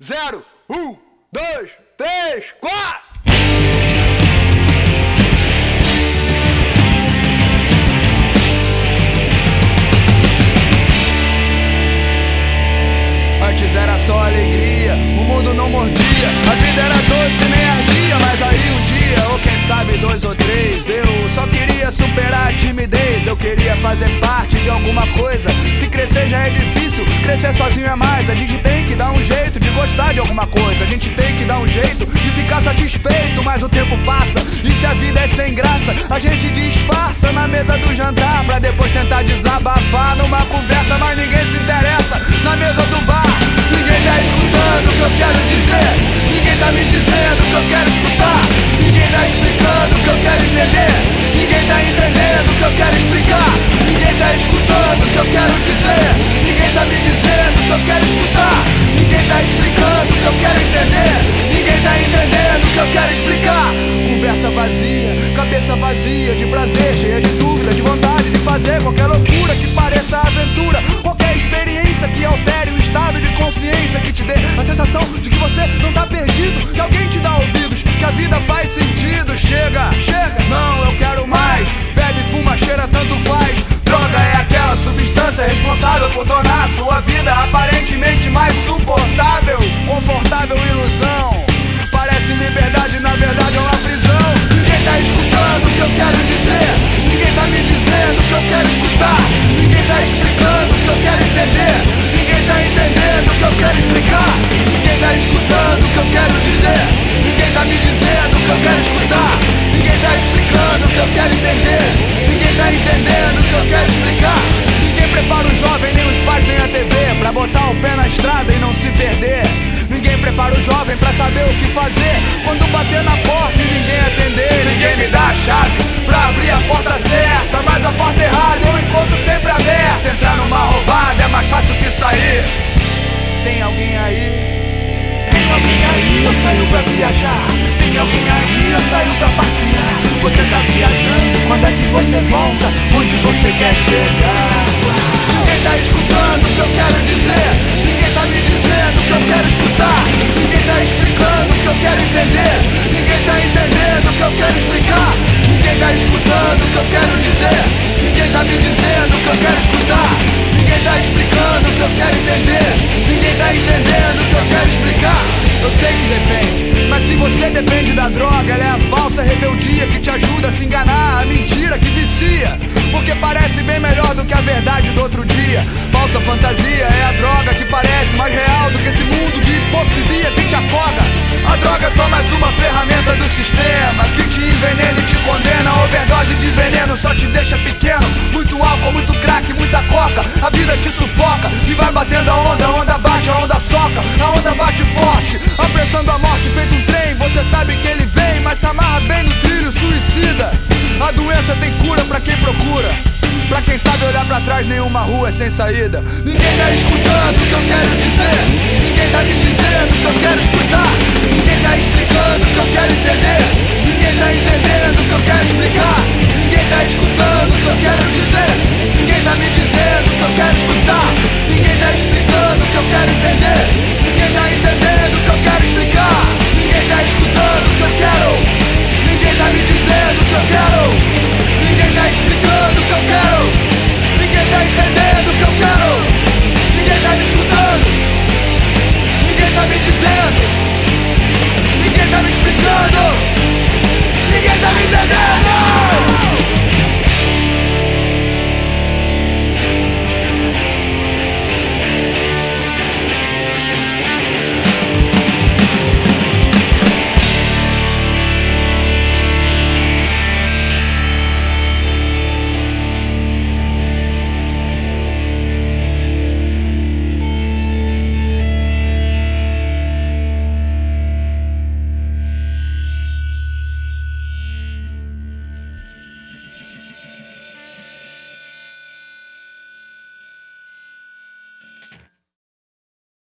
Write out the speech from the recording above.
0, 1, 2, 3, 4. Antes era só alegria, o mundo não mordia, a vida era doce, nem ardia. Mas aí um dia, ou quem sabe 2 ou 3, eu só queria superar a timidez. Eu queria fazer parte de alguma coisa. Se crescer já é difícil, crescer sozinho é mais. A gente tem que dar um jeito de gostar de alguma coisa. A gente tem que dar um jeito de ficar satisfeito. Mas o tempo passa, e se a vida é sem graça, a gente disfarça na mesa do jantar, pra depois tentar desabafar numa conversa. Mas ninguém se interessa na mesa do bar. Ninguém tá escutando o que eu quero dizer. Ninguém tá me dizendo o que eu quero escutar. Ninguém tá explicando o que eu quero entender. Ninguém tá entendendo o que eu quero explicar. Ninguém tá escutando o que eu quero dizer. Ninguém tá me dizendo o que eu quero escutar. Ninguém tá explicando o que eu quero entender. Ninguém tá entendendo o que eu quero explicar. Conversa vazia, cabeça vazia de prazer, cheia de dúvida, de vontade de fazer qualquer loucura que pareça aventura. Qualquer experiência que altere o estado de consciência, que te dê a sensação de que você não tá perdido, que alguém te dá ouvidos, que a vida faz sentido. Chega, não, eu quero mais. Bebe, fuma, cheira, tanto faz. Droga é aquela substância responsável por tornar a sua vida aparentemente mais suportável. Confortável ilusão, parece liberdade, na verdade é uma prisão. Ninguém tá escutando o que eu quero dizer. Ninguém tá me dizendo o que eu quero escutar. Ninguém tá explicando o que eu quero entender. Ninguém tá entendendo o que eu quero explicar. Ninguém tá escutando o que eu quero dizer. Ninguém tá me dizendo o que eu quero escutar. Ninguém tá explicando o que eu quero entender. Ninguém tá entendendo o que eu quero explicar. Ninguém prepara o jovem, nem os pais, nem a TV, pra botar o pé na estrada e não se perder. Ninguém prepara o jovem pra saber o que fazer quando bater na porta e ninguém atender. Ninguém me dá a chave pra abrir a porta certa, mas a porta errada eu encontro sempre aberta. Entrar numa roubada é mais fácil que sair. Tem alguém aí? Tem alguém aí? Eu saio pra viajar. Tem alguém aí? Eu saio pra passear. Você tá viajando? Quando é que você volta? Onde você quer chegar? Ninguém tá escutando o que eu quero dizer. Ninguém tá me dizendo o que eu quero escutar. Ninguém tá explicando o que eu quero entender. Ninguém tá entendendo o que eu quero explicar. Ninguém tá escutando o que eu quero dizer. Ninguém tá me dizendo o que eu quero escutar. Ninguém tá explicando o que eu quero entender. Ninguém tá entendendo o que eu quero explicar. Eu sei que depende, mas se você depende da droga, ela é a falsa rebeldia que te ajuda a se enganar, a mentira que vicia, porque parece bem melhor do que a verdade do outro dia. Falsa fantasia é a droga que parece mais real do que esse mundo de hipocrisia que te afoga. A droga é só mais uma ferramenta do sistema que te envenena e te condena. A overdose de veneno só te deixa pequeno. Muito álcool, muito crack, muita coca. A vida te sufoca e vai batendo a onda bate, a onda soca, a onda bate forte, apressando a morte feito um trem. Você sabe que ele vem, mas se amarra bem no trilho suicida. A doença tem cura pra quem procura. Pra quem sabe olhar pra trás, nenhuma rua é sem saída. Ninguém tá escutando o que eu quero dizer. Ninguém tá me dizendo